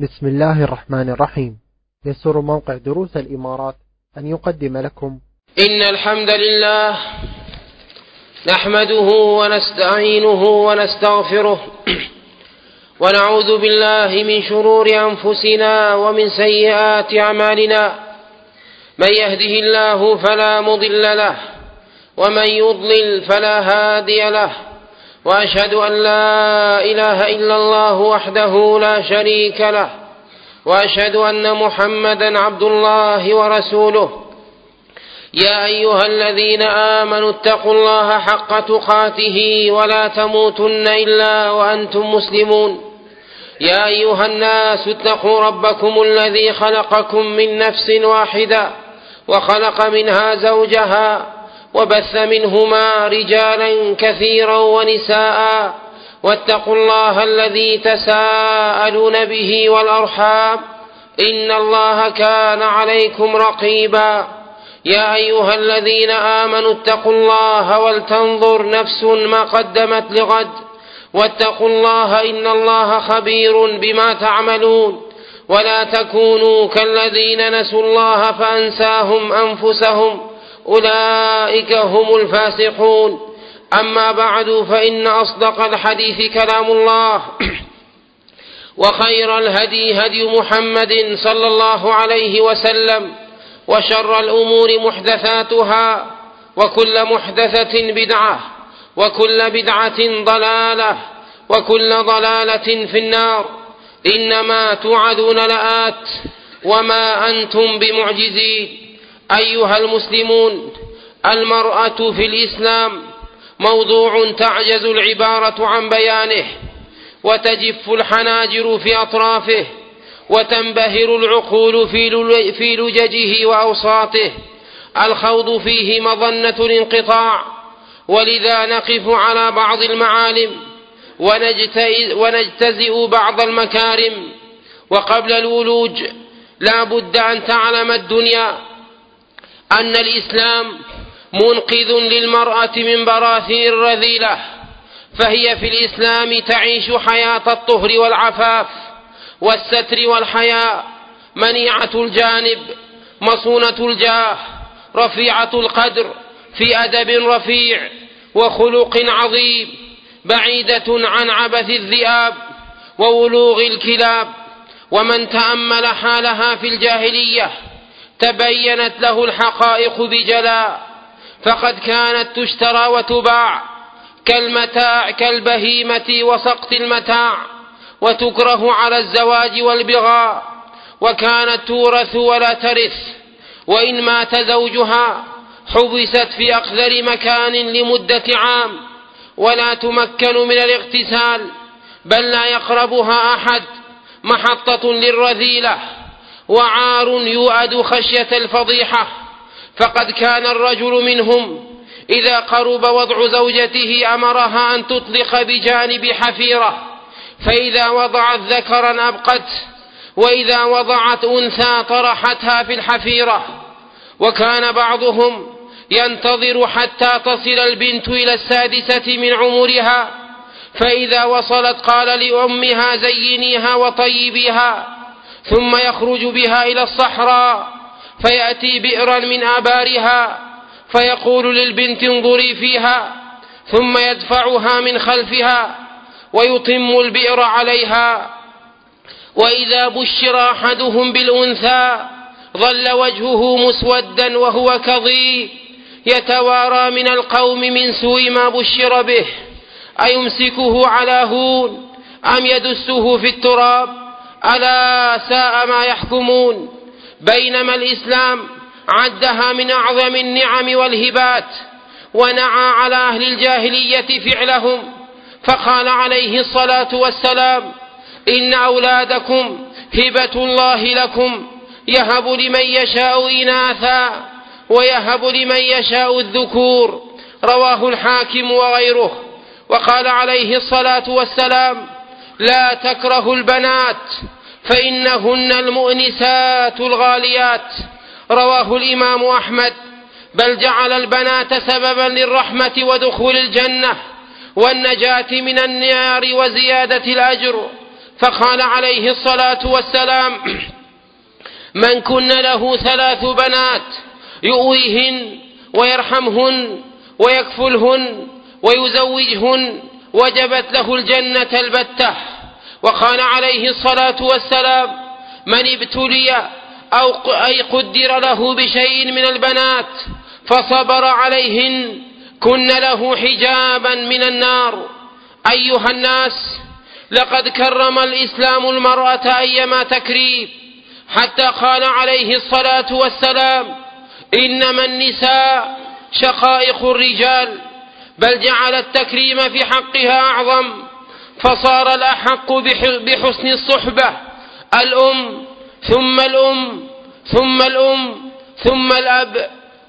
بسم الله الرحمن الرحيم. يسر موقع دروس الإمارات أن يقدم لكم إن الحمد لله نحمده ونستعينه ونستغفره ونعوذ بالله من شرور أنفسنا ومن سيئات أعمالنا. من يهده الله فلا مضل له ومن يضلل فلا هادي له، وأشهد أن لا إله إلا الله وحده لا شريك له، وأشهد أن محمدا عبد الله ورسوله. يا أيها الذين آمنوا اتقوا الله حق تقاته ولا تموتن إلا وأنتم مسلمون. يا أيها الناس اتقوا ربكم الذي خلقكم من نفس واحدة وخلق منها زوجها وبث منهما رجالا كثيرا ونساء، واتقوا الله الذي تساءلون به والأرحام إن الله كان عليكم رقيبا. يا أيها الذين آمنوا اتقوا الله ولتنظر نفس ما قدمت لغد، واتقوا الله إن الله خبير بما تعملون. ولا تكونوا كالذين نسوا الله فأنساهم أنفسهم، أولئك هم الفاسقون. أما بعد، فإن أصدق الحديث كلام الله، وخير الهدي هدي محمد صلى الله عليه وسلم، وشر الأمور محدثاتها، وكل محدثة بدعة، وكل بدعة ضلالة، وكل ضلالة في النار. إنما توعدون لآت وما أنتم بمعجزين. أيها المسلمون، المرأة في الإسلام موضوع تعجز العبارة عن بيانه، وتجف الحناجر في أطرافه، وتنبهر العقول في لججه وأوساطه. الخوض فيه مظنة الانقطاع، ولذا نقف على بعض المعالم ونجتزئ بعض المكارم. وقبل الولوج لا بد أن تعلم الدنيا أن الإسلام منقذ للمرأة من براثين الرذيلة، فهي في الإسلام تعيش حياة الطهر والعفاف والستر والحياء، منيعة الجانب، مصونة الجاه، رفيعة القدر، في أدب رفيع وخلق عظيم، بعيدة عن عبث الذئاب وولوغ الكلاب. ومن تأمل حالها في الجاهلية تبينت له الحقائق بجلاء، فقد كانت تشترى وتباع كالمتاع كالبهيمة وسقط المتاع، وتكره على الزواج والبغاء، وكانت تورث ولا ترث، وإن مات زوجها حبست في أقذر مكان لمدة عام، ولا تمكن من الاغتسال، بل لا يقربها أحد، محطة للرذيلة وعار يؤد خشية الفضيحة. فقد كان الرجل منهم إذا قرب وضع زوجته أمرها أن تطلق بجانب حفيرة، فإذا وضعت ذكرا أبقت، وإذا وضعت أنثى طرحتها في الحفيرة. وكان بعضهم ينتظر حتى تصل البنت إلى 6 من عمرها، فإذا وصلت قال لأمها زينيها وطيبيها، ثم يخرج بها إلى الصحراء فيأتي بئرا من آبارها فيقول للبنت انظري فيها، ثم يدفعها من خلفها ويتم البئر عليها. وإذا بشر أحدهم بالأنثى ظل وجهه مسودا وهو كظيم، يتوارى من القوم من سوء ما بشر به، أيمسكه على هون أم يدسه في التراب، ألا ساء ما يحكمون. بينما الإسلام عدها من أعظم النعم والهبات، ونعى على أهل الجاهلية فعلهم، فقال عليه الصلاة والسلام: إن أولادكم هبة الله لكم، يهب لمن يشاء إناثا ويهب لمن يشاء الذكور. رواه الحاكم وغيره. وقال عليه الصلاة والسلام: لا تكرهوا البنات فإنهن المؤنسات الغاليات. رواه الإمام أحمد. بل جعل البنات سببا للرحمة ودخول الجنة والنجاة من النار وزيادة الأجر، فقال عليه الصلاة والسلام: من كن له 3 بنات يؤويهن ويرحمهن ويكفلهن ويزوجهن وجبت له الجنة البتة. وقال عليه الصلاة والسلام: من ابتلي أي قدر له بشيء من البنات فصبر عليهن كن له حجابا من النار. أيها الناس، لقد كرم الإسلام المرأة أيما تكريم، حتى قال عليه الصلاة والسلام: إنما النساء شقائق الرجال، بل جعل التكريم في حقها أعظم، فصار الأحق بحسن الصحبة الأم ثم الأم ثم الأم ثم الأب.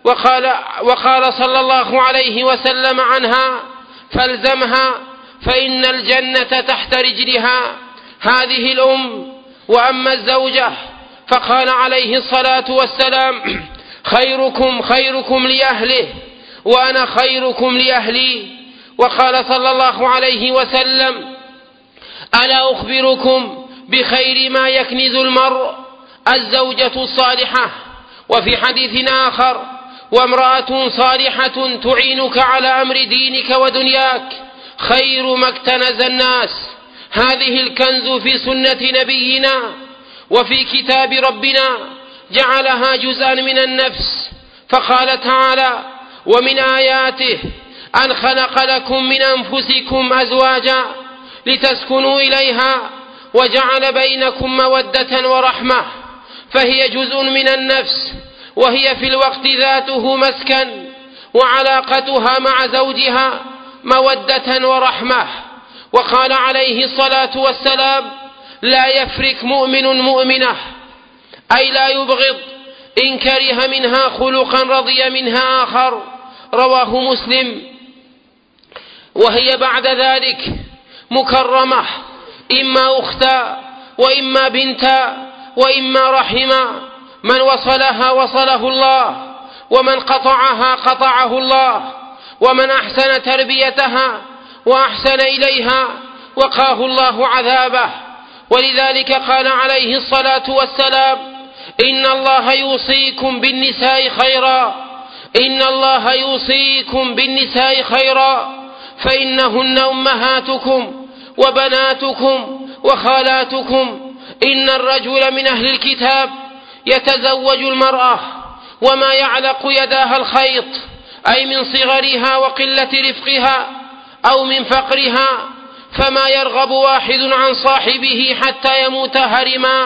وقال صلى الله عليه وسلم عنها: فالزمها فإن الجنة تحت رجلها. هذه الأم. وأما الزوجة فقال عليه الصلاة والسلام: خيركم خيركم لأهله وأنا خيركم لأهلي. وقال صلى الله عليه وسلم: ألا أخبركم بخير ما يكنز المرء؟ الزوجة الصالحة. وفي حديث آخر: وامرأة صالحة تعينك على أمر دينك ودنياك خير ما اكتنز الناس. هذه الكنز في سنة نبينا وفي كتاب ربنا، جعلها جزءا من النفس. فقال تعالى: ومن آياته أن خلق لكم من أنفسكم أزواجا لتسكنوا إليها وجعل بينكم مودة ورحمة. فهي جزء من النفس، وهي في الوقت ذاته مسكن، وعلاقتها مع زوجها مودة ورحمة. وقال عليه الصلاة والسلام: لا يفرك مؤمن مؤمنة، أي لا يبغض إن كره منها خلقا رضي منها آخر. رواه مسلم. وهي بعد ذلك مكرمة، إما أختا وإما بنتا وإما رحما. من وصلها وصله الله، ومن قطعها قطعه الله، ومن أحسن تربيتها وأحسن إليها وقاه الله عذابه. ولذلك قال عليه الصلاة والسلام: إن الله يوصيكم بالنساء خيرا، إن الله يوصيكم بالنساء خيرا، فإنهن أمهاتكم وبناتكم وخالاتكم. إن الرجل من أهل الكتاب يتزوج المرأة وما يعلق يداها الخيط، أي من صغرها وقلة رفقها أو من فقرها، فما يرغب واحد عن صاحبه حتى يموت هرما،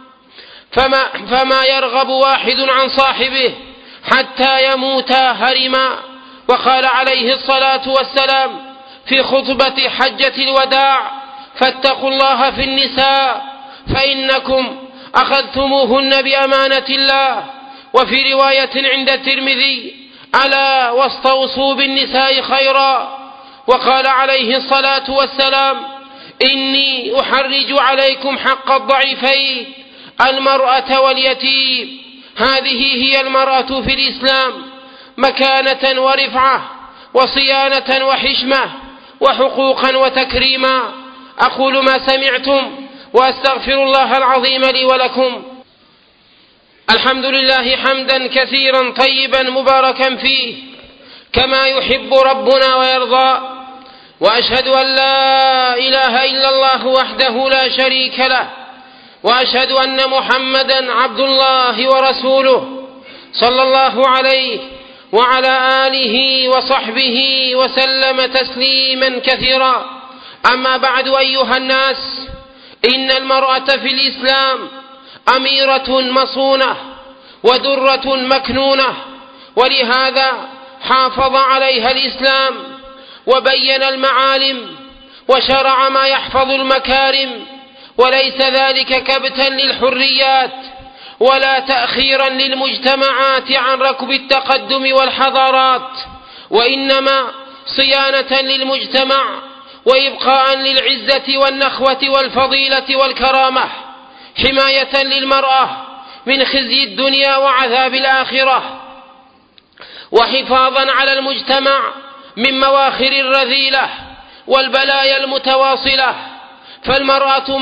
فما يرغب واحد عن صاحبه حتى يموت هرما. وقال عليه الصلاة والسلام في خطبة حجة الوداع: فاتقوا الله في النساء فإنكم أخذتموهن بأمانة الله. وفي رواية عند الترمذي: ألا واستوصوا بالنساء خيرا. وقال عليه الصلاة والسلام: إني أحرج عليكم حق الضعيفين المرأة واليتيم. هذه هي المرأة في الإسلام، مكانة ورفعة وصيانة وحشمة وحقوقا وتكريما. أقول ما سمعتم وأستغفر الله العظيم لي ولكم. الحمد لله حمدا كثيرا طيبا مباركا فيه كما يحب ربنا ويرضى. وأشهد أن لا إله إلا الله وحده لا شريك له، وأشهد أن محمدا عبد الله ورسوله صلى الله عليه وعلى آله وصحبه وسلم تسليما كثيرا. أما بعد، أيها الناس، إن المرأة في الإسلام أميرة مصونة ودرة مكنونة، ولهذا حافظ عليها الإسلام وبين المعالم وشرع ما يحفظ المكارم، وليس ذلك كبتا للحريات ولا تأخيرا للمجتمعات عن ركب التقدم والحضارات، وإنما صيانة للمجتمع وإبقاء للعزة والنخوة والفضيلة والكرامة، حماية للمرأة من خزي الدنيا وعذاب الآخرة، وحفاظا على المجتمع من مواخر الرذيلة والبلايا المتواصلة. فالمرأة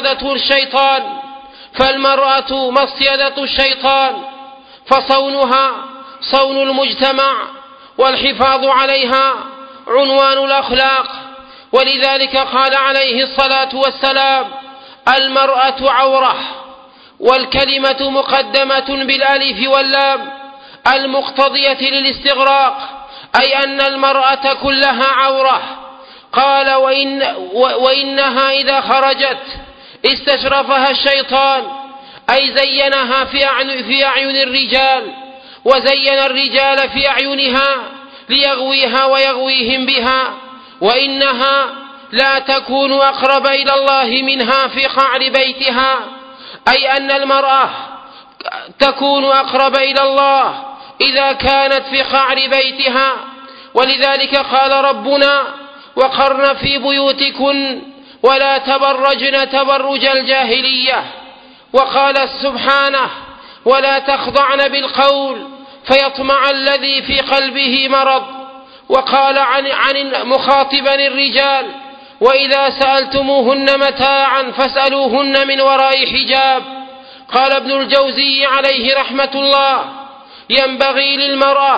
مصيدة الشيطان، فصونها صون المجتمع، والحفاظ عليها عنوان الأخلاق. ولذلك قال عليه الصلاة والسلام: المرأة عورة، والكلمة مقدمة بالألف واللام المقتضية للاستغراق، أي أن المرأة كلها عورة. قال: وإنها إذا خرجت استشرفها الشيطان، أي زينها في أعين الرجال، وزين الرجال في أعينها ليغويها ويغويهم بها، وإنها لا تكون أقرب إلى الله منها في قعر بيتها، أي أن المرأة تكون أقرب إلى الله إذا كانت في قعر بيتها. ولذلك قال ربنا: وقرن في بيوتكن ولا تبرجن تبرج الجاهلية. وقال سبحانه: ولا تخضعن بالقول فيطمع الذي في قلبه مرض. وقال عن مخاطبا الرجال: وإذا سألتموهن متاعا فاسألوهن من وراء حجاب. قال ابن الجوزي عليه رحمة الله: ينبغي للمرأة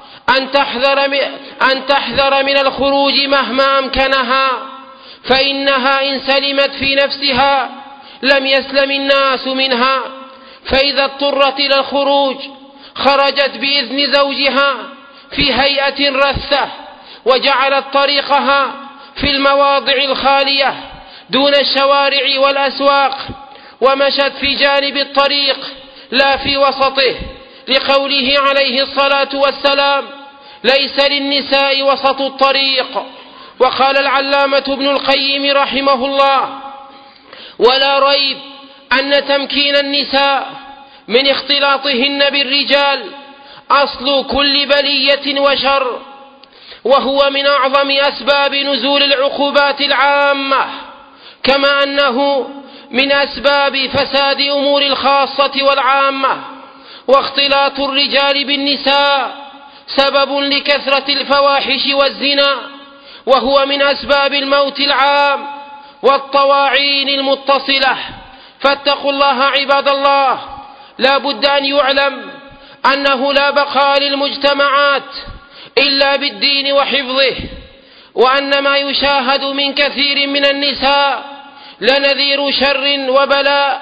أن تحذر من الخروج مهما أمكنها، فإنها إن سلمت في نفسها لم يسلم الناس منها، فإذا اضطرت إلى الخروج خرجت بإذن زوجها في هيئة رثة، وجعلت طريقها في المواضع الخالية دون الشوارع والأسواق، ومشت في جانب الطريق لا في وسطه، لقوله عليه الصلاة والسلام: ليس للنساء وسط الطريق. وقال العلامة ابن القيم رحمه الله: ولا ريب أن تمكين النساء من اختلاطهن بالرجال أصل كل بلية وشر، وهو من أعظم أسباب نزول العقوبات العامة، كما أنه من أسباب فساد أمور الخاصة والعامة. واختلاط الرجال بالنساء سبب لكثرة الفواحش والزنا، وهو من أسباب الموت العام والطواعين المتصلة. فاتقوا الله عباد الله. لا بد أن يعلم أنه لا بقاء للمجتمعات إلا بالدين وحفظه، وأن ما يشاهد من كثير من النساء لنذير شر وبلاء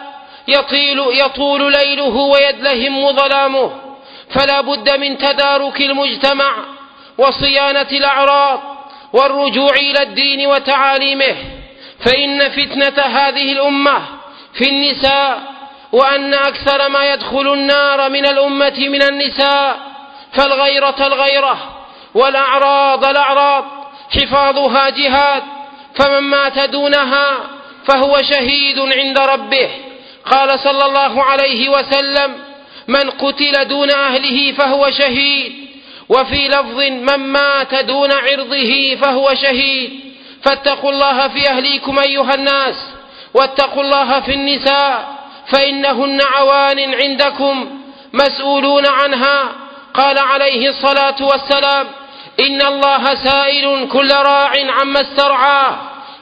يطول ليله ويدلهم ظلامه. فلا بد من تدارك المجتمع وصيانة الأعراض والرجوع إلى الدين وتعاليمه، فإن فتنة هذه الأمة في النساء، وأن أكثر ما يدخل النار من الأمة من النساء، فالغيرة الغيرة والأعراض الأعراض، حفاظها جهاد، فمن مات دونها فهو شهيد عند ربه. قال صلى الله عليه وسلم: من قتل دون أهله فهو شهيد. وفي لفظ: من مات دون عرضه فهو شهيد. فاتقوا الله في أهليكم أيها الناس، واتقوا الله في النساء، فإنهن عوان عندكم مسؤولون عنها. قال عليه الصلاة والسلام: إن الله سائل كل راع عما استرعاه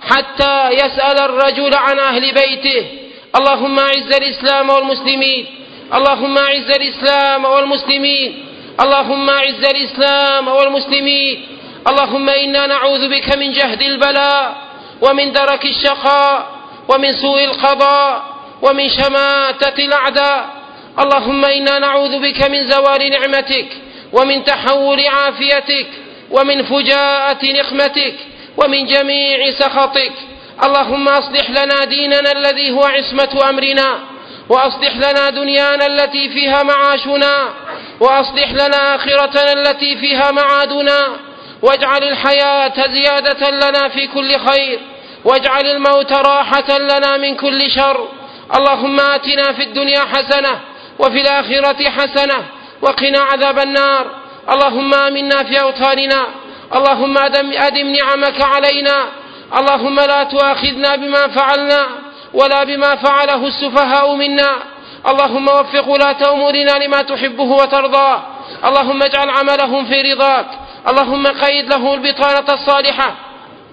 حتى يسأل الرجل عن أهل بيته. اللهم أعز الإسلام والمسلمين، اللهم أعز الإسلام والمسلمين، اللهم أعز الإسلام والمسلمين. اللهم إنا نعوذ بك من جهد البلاء، ومن درك الشقاء، ومن سوء القضاء، ومن شماتة الأعداء. اللهم إنا نعوذ بك من زوال نعمتك، ومن تحول عافيتك، ومن فجاءة نقمتك، ومن جميع سخطك. اللهم أصلح لنا ديننا الذي هو عصمة أمرنا، وأصلح لنا دنيانا التي فيها معاشنا، وأصلح لنا آخرتنا التي فيها معادنا، واجعل الحياة زيادة لنا في كل خير، واجعل الموت راحة لنا من كل شر. اللهم آتنا في الدنيا حسنة وفي الآخرة حسنة وقنا عذاب النار. اللهم آمنا في أوطاننا، اللهم أدم نعمك علينا، اللهم لا تؤاخذنا بما فعلنا ولا بما فعله السفهاء منا. اللهم وفق ولاة أمورنا لما تحبه وترضاه، اللهم اجعل عملهم في رضاك، اللهم قيد له البطانة الصالحة،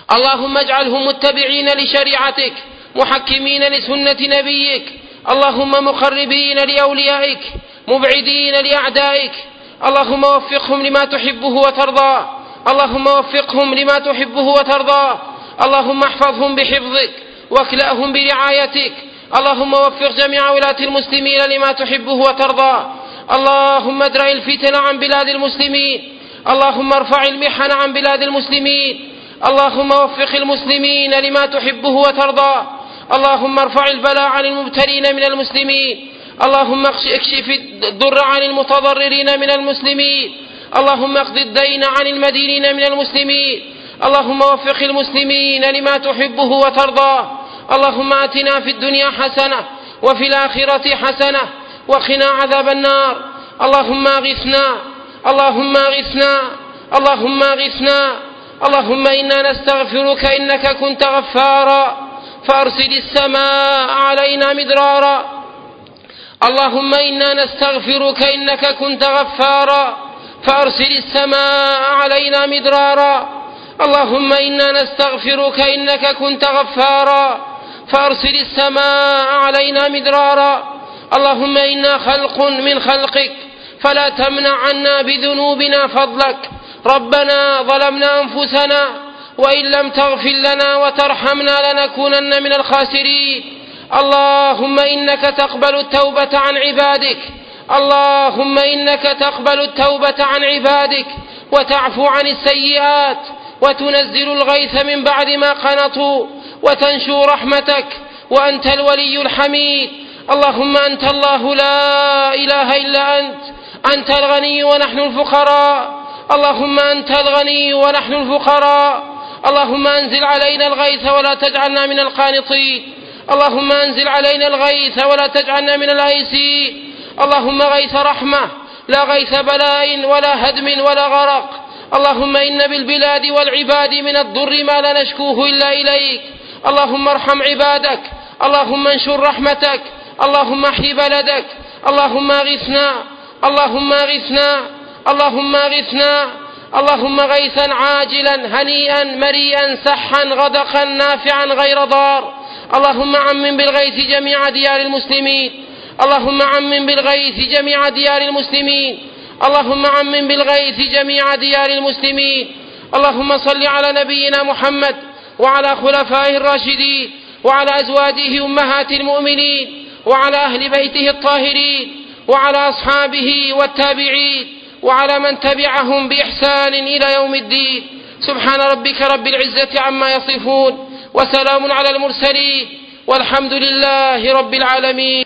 اللهم اجعلهم متبعين لشريعتك محكمين لسنة نبيك، اللهم مقربين لأوليائك مبعدين لأعدائك، اللهم وفقهم لما تحبه وترضى، اللهم وفقهم لما تحبه وترضى، اللهم احفظهم بحفظك واكلأهم برعايتك، اللهم وفق جميع ولاة المسلمين لما تحبه وترضى، اللهم ادرأ الفتن عن بلاد المسلمين، اللهم ارفع المحن عن بلاد المسلمين، اللهم وفق المسلمين لما تحبه وترضى، اللهم ارفع البلاء عن المبتلين من المسلمين، اللهم اكشف الضر عن المتضررين من المسلمين، اللهم اقض الدين عن المدينين من المسلمين، اللهم وفق المسلمين لما تحبه وترضى، اللهم آتنا في الدنيا حسنة وفي الآخرة حسنة وقنا عذاب النار، اللهم اغثنا، اللهم اغثنا، اللهم اغثنا، اللهم إنا نستغفرك إنك كنت غفارا فأرسل السماء علينا مدرارا، اللهم إنا نستغفرك إنك كنت غفارا فأرسل السماء علينا مدرارا، اللهم إنا نستغفرك إنك كنت غفارا فأرسل السماء علينا مدرارا، اللهم إنا خلق من خلقك فلا تمنع عنا بذنوبنا فضلك، ربنا ظلمنا أنفسنا وإن لم تغفر لنا وترحمنا لنكونن من الخاسرين، اللهم إنك تقبل التوبة عن عبادك، اللهم إنك تقبل التوبة عن عبادك وتعفو عن السيئات وتنزل الغيث من بعد ما قنطوا وتنشر رحمتك وأنت الولي الحميد، اللهم أنت الله لا إله إلا أنت الغني ونحن الفقراء، اللهم أنت الغني ونحن الفقراء، اللهم أنزل علينا الغيث ولا تجعلنا من القانطين، اللهم أنزل علينا الغيث ولا تجعلنا من الآيسين، اللهم غيث رحمة لا غيث بلاء ولا هدم ولا غرق، اللهم إن بالبلاد والعباد من الضر ما لا نشكوه إلا إليك، اللهم ارحم عبادك، اللهم انشر رحمتك، اللهم احي بلدك، اللهم اغثنا، اللهم اغثنا، اللهم اغثنا، اللهم غيثا عاجلا هنيئا مريئا سحا غدقا نافعا غير ضار، اللهم عمم بالغيث جميع ديار المسلمين، اللهم عمم بالغيث جميع ديار المسلمين، اللهم عمم بالغيث جميع ديار المسلمين، اللهم صل على نبينا محمد وعلى خلفائه الراشدين وعلى أزواجه أمهات المؤمنين وعلى أهل بيته الطاهرين وعلى أصحابه والتابعين وعلى من تبعهم بإحسان إلى يوم الدين، سبحان ربك رب العزة عما يصفون وسلام على المرسلين والحمد لله رب العالمين.